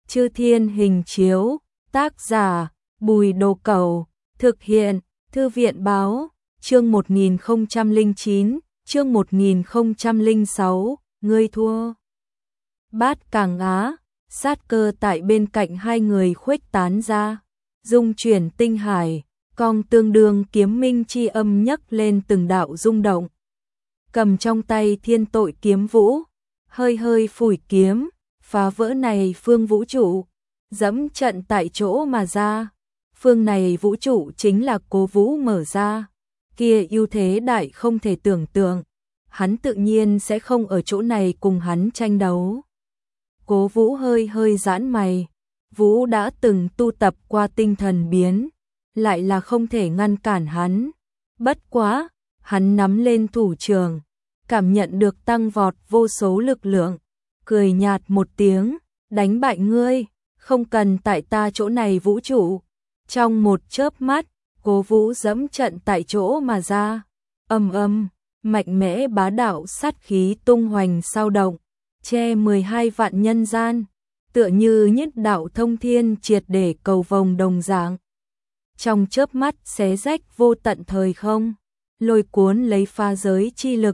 Chư Thiên Hình Chiếu, tác giả Bùi Đồ Cẩu, thực hiện Thư viện Báo, chương 1009, chương 1006, ngươi thua. Bát Càng Á, sát cơ tại bên cạnh hai người khuếch tán ra, dung chuyển tinh hải, cong tương đương kiếm minh chi âm nhấc lên từng đạo rung động. Cầm trong tay Thiên Tội Kiếm Vũ, hơi hơi phủi kiếm, phá vỡ này phương vũ trụ, dẫm trận tại chỗ mà ra. Phương này vũ trụ chính là Cố Vũ mở ra, kia ưu thế đại không thể tưởng tượng, hắn tự nhiên sẽ không ở chỗ này cùng hắn tranh đấu. Cố Vũ hơi hơi giãn mày, Vũ đã từng tu tập qua tinh thần biến, lại là không thể ngăn cản hắn. Bất quá, hắn nắm lên thủ trường, cảm nhận được tăng vọt vô số lực lượng, cười nhạt một tiếng, đánh bại ngươi, không cần tại ta chỗ này vũ trụ. Trong một chớp mắt, Cố Vũ dẫm trận tại chỗ mà ra, mạnh mẽ bá đạo sát khí tung hoành sao động, che 12 vạn nhân gian, tựa như nhất đạo thông thiên triệt để cầu vồng đồng dạng. Trong chớp mắt xé rách vô tận thời không, lôi cuốn lấy pha giới chi lực.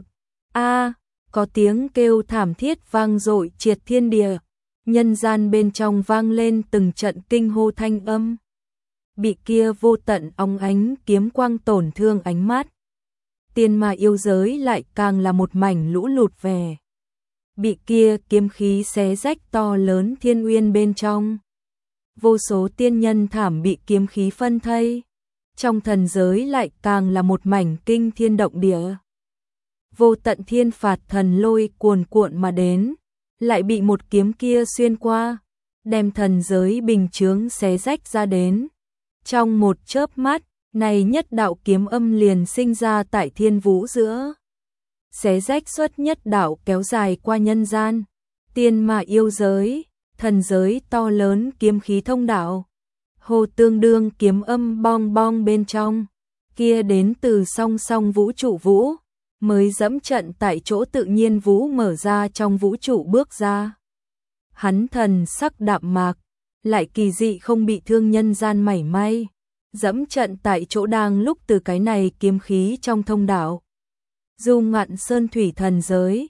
Có tiếng kêu thảm thiết vang dội triệt thiên địa, nhân gian bên trong vang lên từng trận kinh hô thanh âm. Bị kia vô tận óng ánh kiếm quang tổn thương ánh mắt. Tiên ma yêu giới lại càng là một mảnh lũ lụt về. Bị kia kiếm khí xé rách to lớn thiên uyên bên trong. Vô số tiên nhân thảm bị kiếm khí phân thây. Trong thần giới lại càng là một mảnh kinh thiên động địa. Vô tận thiên phạt thần lôi cuồn cuộn mà đến, lại bị một kiếm kia xuyên qua, đem thần giới bình chướng xé rách ra đến. Trong một chớp mắt, này nhất đạo kiếm âm liền sinh ra tại thiên vũ giữa. Xé rách xuất nhất đạo kéo dài qua nhân gian, tiên ma yêu giới, thần giới to lớn kiếm khí thông đạo. Hồ tương đương kiếm âm bong bong bên trong, kia đến từ song song vũ trụ vũ, mới dẫm trận tại chỗ tự nhiên vũ mở ra trong vũ trụ bước ra. Hắn thần sắc đạm mạc, lại kỳ dị không bị thương nhân gian mảy may, dẫm trận tại chỗ đang lúc từ cái này kiếm khí trong thông đạo. Du ngạn sơn thủy thần giới,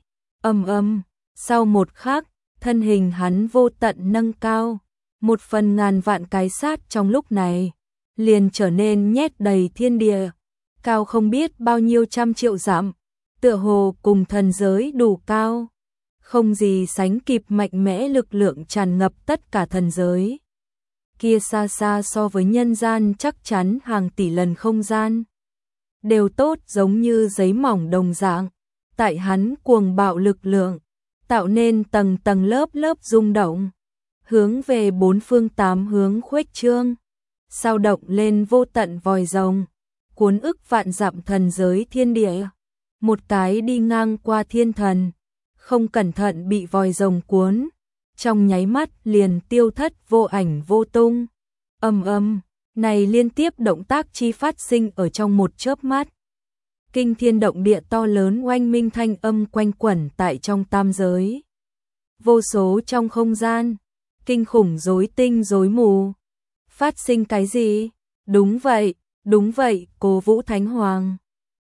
sau một khắc, thân hình hắn vô tận nâng cao, một phần ngàn vạn cái sát trong lúc này, liền trở nên nhét đầy thiên địa, cao không biết bao nhiêu trăm triệu dặm, tựa hồ cùng thần giới đủ cao, không gì sánh kịp mạnh mẽ lực lượng tràn ngập tất cả thần giới. Kia xa xa so với nhân gian chắc chắn hàng tỷ lần không gian. Đều tốt giống như giấy mỏng đồng dạng, tại hắn cuồng bạo lực lượng, tạo nên tầng tầng lớp lớp rung động, hướng về bốn phương tám hướng khuếch trương, sao động lên vô tận vòi rồng, cuốn ức vạn dặm thần giới thiên địa. Một cái đi ngang qua thiên thần, không cẩn thận bị vòi rồng cuốn, trong nháy mắt liền tiêu thất vô ảnh vô tung. Này liên tiếp động tác chi phát sinh ở trong một chớp mắt. Kinh thiên động địa to lớn oanh minh thanh âm quanh quẩn tại trong tam giới. Vô số trong không gian, kinh khủng rối tinh rối mù. Phát sinh cái gì? Đúng vậy, Cố Vũ Thánh Hoàng.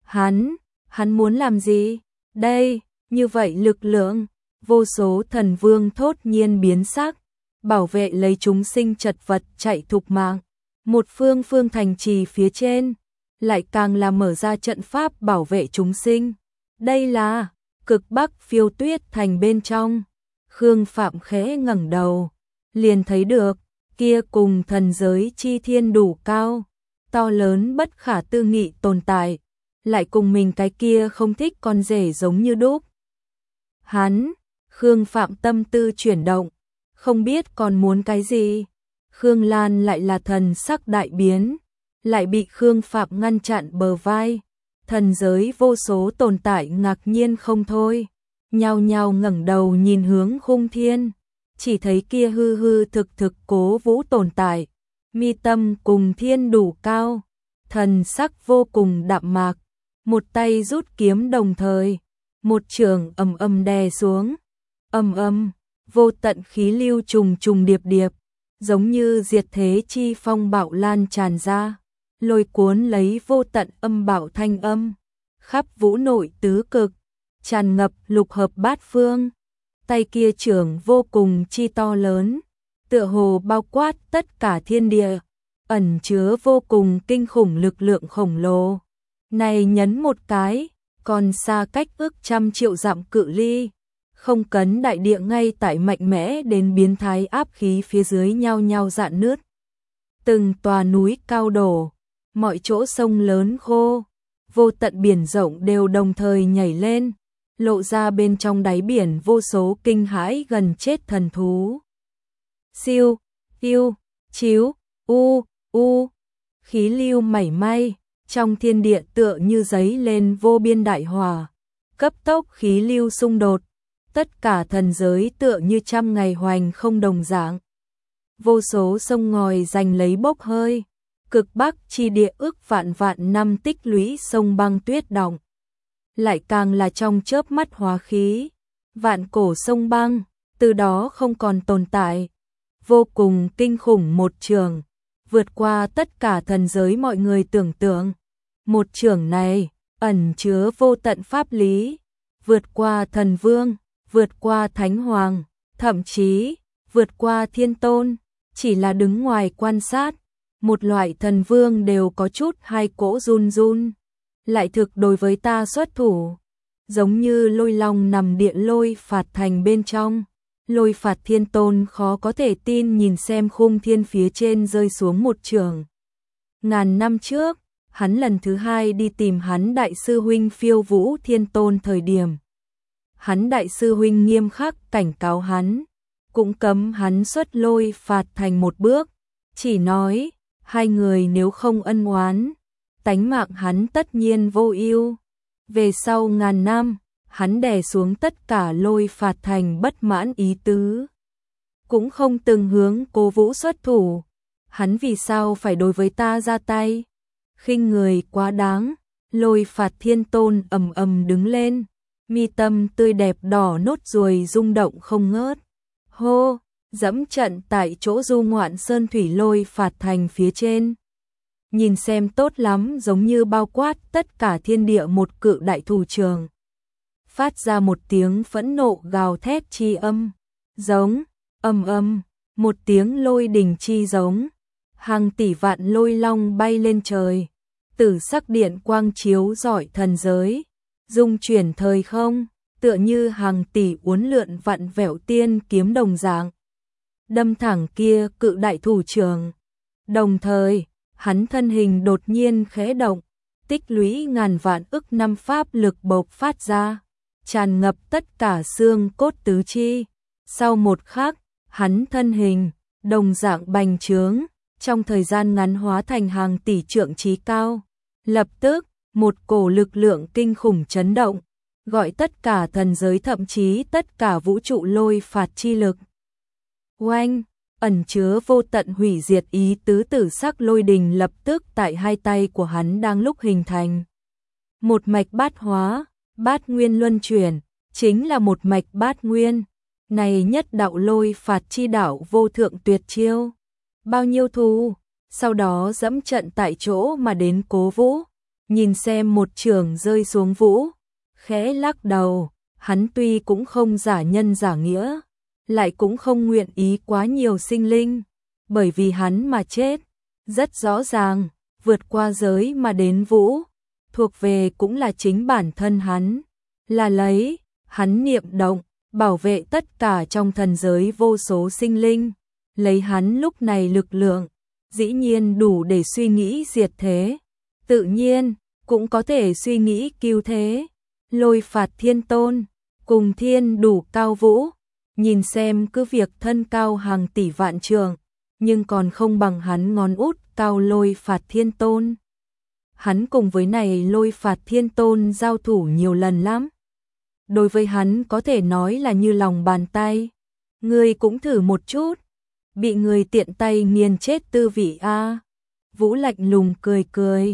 Hắn muốn làm gì? Đây, như vậy lực lượng, vô số thần vương thốt nhiên biến sắc, bảo vệ lấy chúng sinh chật vật chạy thục mạng. Một phương thành trì phía trên, lại càng là mở ra trận pháp bảo vệ chúng sinh. Đây là cực Bắc Phiêu Tuyết thành bên trong. Khương Phạm khẽ ngẩng đầu, liền thấy được, kia cùng thần giới chi thiên đủ cao, to lớn bất khả tư nghị tồn tại, lại cùng mình cái kia không thích con rể giống như đúc. Khương Phạm tâm tư chuyển động, không biết còn muốn cái gì. Khương Lan lại là thần sắc đại biến, lại bị Khương Phạm ngăn chặn bờ vai. Thần giới vô số tồn tại ngạc nhiên không thôi, nhao nhao ngẩng đầu nhìn hướng khung thiên, chỉ thấy kia hư hư thực thực Cố Vũ tồn tại, mi tâm cùng thiên đủ cao, thần sắc vô cùng đạm mạc, một tay rút kiếm đồng thời, một trường đè xuống, vô tận khí lưu trùng trùng điệp điệp, giống như diệt thế chi phong bạo lan tràn ra, lôi cuốn lấy vô tận âm bạo thanh âm, khắp vũ nội tứ cực, tràn ngập lục hợp bát phương. Tay kia trưởng vô cùng chi to lớn, tựa hồ bao quát tất cả thiên địa, ẩn chứa vô cùng kinh khủng lực lượng khổng lồ. Này nhấn một cái, còn xa cách ước trăm triệu dặm cự ly, không cấn đại địa ngay tại mạnh mẽ đến biến thái áp khí phía dưới nhao nhao rạn nứt. Từng tòa núi cao đổ, mọi chỗ sông lớn khô, vô tận biển rộng đều đồng thời nhảy lên, lộ ra bên trong đáy biển vô số kinh hãi gần chết thần thú. Siêu, yêu, chiếu, khí lưu mảy may, trong thiên địa tựa như giấy lên vô biên đại hòa, cấp tốc khí lưu xung đột, tất cả thần giới tựa như trăm ngày hoành không đồng dạng. Vô số sông ngòi giành lấy bốc hơi, cực bắc chi địa ước vạn vạn năm tích lũy sông băng tuyết đọng, lại càng là trong chớp mắt hóa khí, vạn cổ sông băng, từ đó không còn tồn tại. Vô cùng kinh khủng một trường, vượt qua tất cả thần giới mọi người tưởng tượng. Một trường này, ẩn chứa vô tận pháp lý, vượt qua thần vương, vượt qua thánh hoàng, thậm chí, vượt qua thiên tôn, chỉ là đứng ngoài quan sát. Một loại thần vương đều có chút hai cỗ run run, lại thực đối với ta xuất thủ, giống như lôi long nằm địa lôi phạt thành bên trong. Lôi phạt thiên tôn khó có thể tin nhìn xem khung thiên phía trên rơi xuống một trường. Ngàn năm trước, hắn lần thứ hai đi tìm hắn đại sư huynh Phiêu Vũ Thiên Tôn thời điểm. Hắn đại sư huynh nghiêm khắc cảnh cáo hắn, cũng cấm hắn xuất lôi phạt thành một bước, chỉ nói, hai người nếu không ân oán, tánh mạng hắn tất nhiên vô ưu. Về sau ngàn năm, hắn đè xuống tất cả lôi phạt thành bất mãn ý tứ, cũng không từng hướng Cố Vũ xuất thủ. Hắn vì sao phải đối với ta ra tay? Khinh người quá đáng. Lôi phạt thiên tôn ầm ầm đứng lên, mi tâm tươi đẹp đỏ nốt ruồi rung động không ngớt. Hô, dẫm trận tại chỗ du ngoạn sơn thủy lôi phạt thành phía trên. Nhìn xem tốt lắm, giống như bao quát tất cả thiên địa một cự đại thủ trường. Phát ra một tiếng phẫn nộ gào thét chi âm, giống, một tiếng lôi đình chi giống, hàng tỷ vạn lôi long bay lên trời, tử sắc điện quang chiếu rọi thần giới, dung chuyển thời không, tựa như hàng tỷ uốn lượn vặn vẹo tiên kiếm đồng dạng, đâm thẳng kia cự đại thủ trường. Đồng thời, hắn thân hình đột nhiên khẽ động, tích lũy ngàn vạn ức năm pháp lực bộc phát ra, tràn ngập tất cả xương cốt tứ chi. Sau một khắc, hắn thân hình đồng dạng bành trướng, trong thời gian ngắn hóa thành hàng tỷ trượng trí cao. Lập tức, một cổ lực lượng kinh khủng chấn động, gọi tất cả thần giới thậm chí tất cả vũ trụ lôi phạt chi lực. Oanh, ẩn chứa vô tận hủy diệt ý tứ tử sắc lôi đình lập tức tại hai tay của hắn đang lúc hình thành. Một mạch bát hóa, bát nguyên luân chuyển, chính là một mạch bát nguyên. Này nhất đạo lôi phạt chi đạo vô thượng tuyệt chiêu. Bao nhiêu thù, sau đó dẫm trận tại chỗ mà đến Cố Vũ. Nhìn xem một trường rơi xuống Vũ, khẽ lắc đầu, hắn tuy cũng không giả nhân giả nghĩa, lại cũng không nguyện ý quá nhiều sinh linh, bởi vì hắn mà chết, rất rõ ràng, vượt qua giới mà đến Vũ, thuộc về cũng là chính bản thân hắn, là lấy, hắn niệm động, bảo vệ tất cả trong thần giới vô số sinh linh, lấy hắn lúc này lực lượng, dĩ nhiên đủ để suy nghĩ diệt thế, tự nhiên, cũng có thể suy nghĩ cứu thế. Lôi phạt thiên tôn, cùng thiên đủ cao vũ, nhìn xem cứ việc thân cao hàng tỷ vạn trường, nhưng còn không bằng hắn ngón út cao lôi phạt thiên tôn. Hắn cùng với này lôi phạt thiên tôn giao thủ nhiều lần lắm. Đối với hắn có thể nói là như lòng bàn tay. Ngươi cũng thử một chút, bị người tiện tay nghiền chết tư vị a. Vũ lạnh lùng cười cười,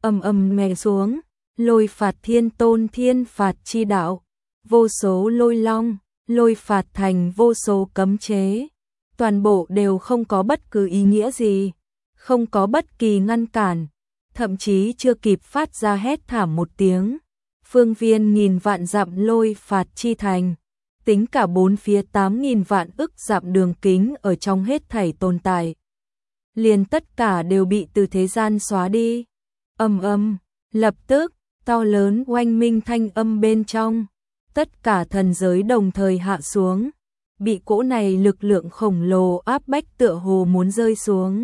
mè xuống, lôi phạt thiên tôn thiên phạt chi đạo, vô số lôi long, lôi phạt thành vô số cấm chế, toàn bộ đều không có bất cứ ý nghĩa gì, không có bất kỳ ngăn cản, thậm chí chưa kịp phát ra hét thảm một tiếng. Phương viên nghìn vạn dặm lôi phạt chi thành, tính cả bốn phía 8.000 vạn ức dặm đường kính ở trong hết thảy tồn tại. Liền tất cả đều bị từ thế gian xóa đi. Ầm ầm, lập tức, to lớn oanh minh thanh âm bên trong, tất cả thần giới đồng thời hạ xuống, bị cỗ này lực lượng khổng lồ áp bách tựa hồ muốn rơi xuống.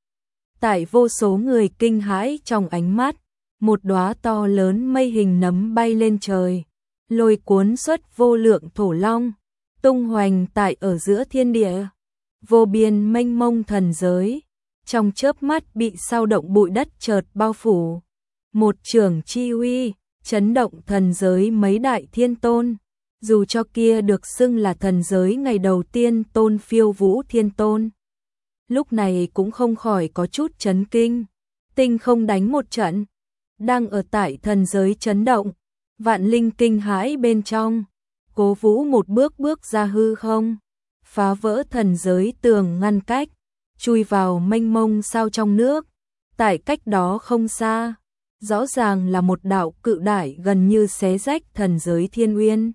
Tại vô số người kinh hãi trong ánh mắt, một đóa to lớn mây hình nấm bay lên trời, lôi cuốn xuất vô lượng thổ long, tung hoành tại ở giữa thiên địa, vô biên mênh mông thần giới, trong chớp mắt bị sao động bụi đất chợt bao phủ. Một trường chi uy, chấn động thần giới mấy đại thiên tôn, dù cho kia được xưng là thần giới ngày đầu tiên tôn Phiêu Vũ Thiên Tôn. Lúc này cũng không khỏi có chút chấn kinh, tinh không đánh một trận, đang ở tại thần giới chấn động, vạn linh kinh hãi bên trong, Cố Vũ một bước bước ra hư không, phá vỡ thần giới tường ngăn cách, chui vào mênh mông sao trong nước, tại cách đó không xa, rõ ràng là một đạo cự đại gần như xé rách thần giới thiên uyên.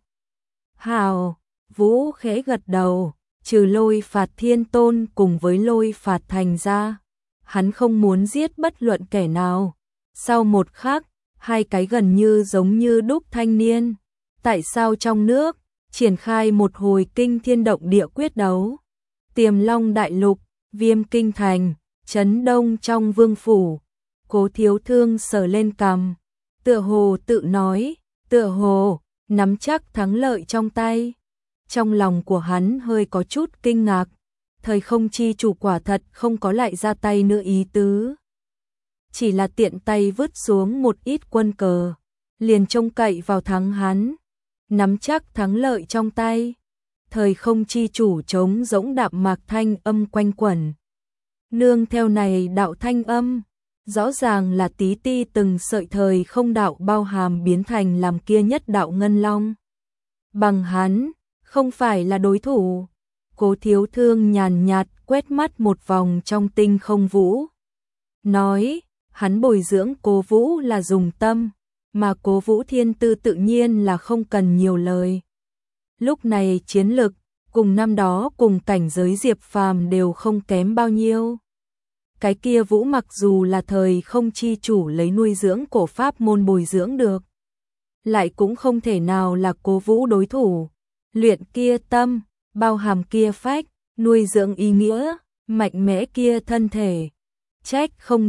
Hào, Vũ khẽ gật đầu, trừ lôi phạt thiên tôn cùng với lôi phạt thành ra, hắn không muốn giết bất luận kẻ nào. Sau một khắc, hai cái gần như giống như đúc thanh niên, tại sao trong nước, triển khai một hồi kinh thiên động địa quyết đấu. Tiềm Long Đại Lục, Viêm Kinh Thành, Trấn Đông trong vương phủ, Cố Thiếu Thương sờ lên cằm, tựa hồ tự nói, tựa hồ nắm chắc thắng lợi trong tay. Trong lòng của hắn hơi có chút kinh ngạc, thời không chi chủ quả thật không có lại ra tay nữa ý tứ. Chỉ là tiện tay vứt xuống một ít quân cờ, liền trông cậy vào thắng hắn, nắm chắc thắng lợi trong tay. Thời không chi chủ trống rỗng đạm mạc thanh âm quanh quẩn. Nương theo này đạo thanh âm, rõ ràng là tí ti từng sợi thời không đạo bao hàm biến thành làm kia nhất đạo ngân long. Bằng hắn, không phải là đối thủ. Cố Thiếu Thương nhàn nhạt quét mắt một vòng trong tinh không vũ. Nói, hắn bồi dưỡng Cố Vũ là dùng tâm, mà Cố Vũ thiên tư tự nhiên là không cần nhiều lời. Lúc này chiến lực, cùng năm đó cùng cảnh giới Diệp Phàm đều không kém bao nhiêu. Cái kia Vũ mặc dù là thời không chi chủ lấy nuôi dưỡng cổ pháp môn bồi dưỡng được, lại cũng không thể nào là Cố Vũ đối thủ. Luyện kia tâm, bao hàm kia phách, nuôi dưỡng ý nghĩa, mạnh mẽ kia thân thể. Trách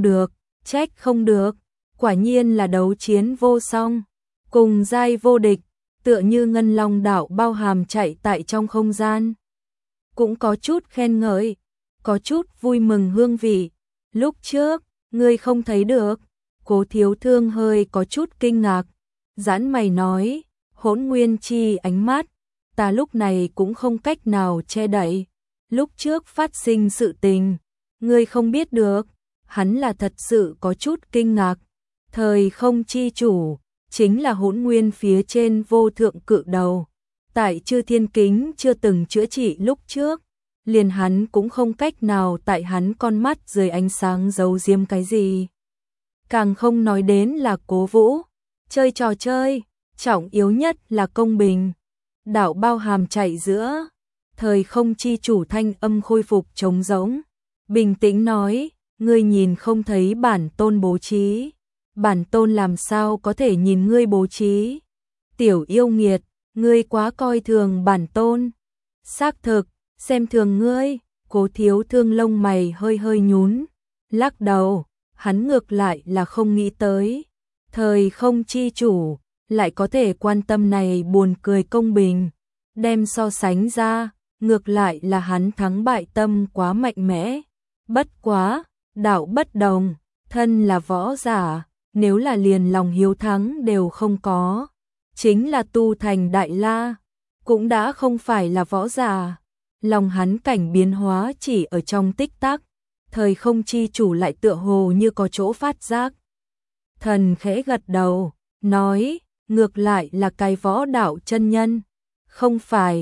không được, quả nhiên là đấu chiến vô song, cùng giai vô địch, tựa như ngân long đạo bao hàm chạy tại trong không gian. Cũng có chút khen ngợi, có chút vui mừng hương vị. Lúc trước, ngươi không thấy được. Cố Thiếu Thương hơi có chút kinh ngạc, giãn mày nói, Hỗn Nguyên chi ánh mắt, ta lúc này cũng không cách nào che đậy. Lúc trước phát sinh sự tình, ngươi không biết được. Hắn là thật sự có chút kinh ngạc. Thời không chi chủ, chính là Hỗn Nguyên phía trên vô thượng cự đầu. Tại Chư Thiên Kính chưa từng chữa trị lúc trước, liền hắn cũng không cách nào tại hắn con mắt dưới ánh sáng giấu giếm cái gì. Càng không nói đến là Cố Vũ, chơi trò chơi, trọng yếu nhất là công bình. Đạo bao hàm chạy giữa, thời không chi chủ thanh âm khôi phục trống rỗng, bình tĩnh nói, ngươi nhìn không thấy bản tôn bố trí, bản tôn làm sao có thể nhìn ngươi bố trí. Tiểu yêu nghiệt, ngươi quá coi thường bản tôn. Xác thực, xem thường ngươi. Cố Thiếu Thương lông mày hơi hơi nhún, lắc đầu, hắn ngược lại là không nghĩ tới. Thời không chi chủ, lại có thể quan tâm này buồn cười công bình. Đem so sánh ra, ngược lại là hắn thắng bại tâm quá mạnh mẽ. Bất quá, đạo bất đồng, thân là võ giả, nếu là liền lòng hiếu thắng đều không có, chính là tu thành đại la, cũng đã không phải là võ giả. Lòng hắn cảnh biến hóa chỉ ở trong tích tắc, thời không chi chủ lại tựa hồ như có chỗ phát giác. Thần khẽ gật đầu, nói, ngược lại là cái võ đạo chân nhân, không phải,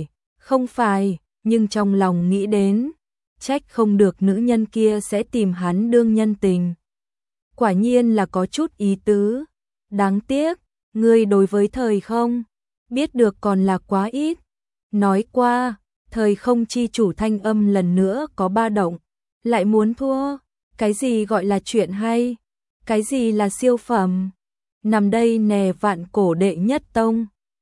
Không phải, nhưng trong lòng nghĩ đến, trách không được nữ nhân kia sẽ tìm hắn đương nhân tình. Quả nhiên là có chút ý tứ. Đáng tiếc, ngươi đối với thời không biết được còn là quá ít. Nói qua, thời không chi chủ thanh âm lần nữa có ba động, lại muốn thua. Cái gì gọi là chuyện hay? Cái gì là siêu phẩm? Nằm đây nè vạn cổ đệ nhất tông.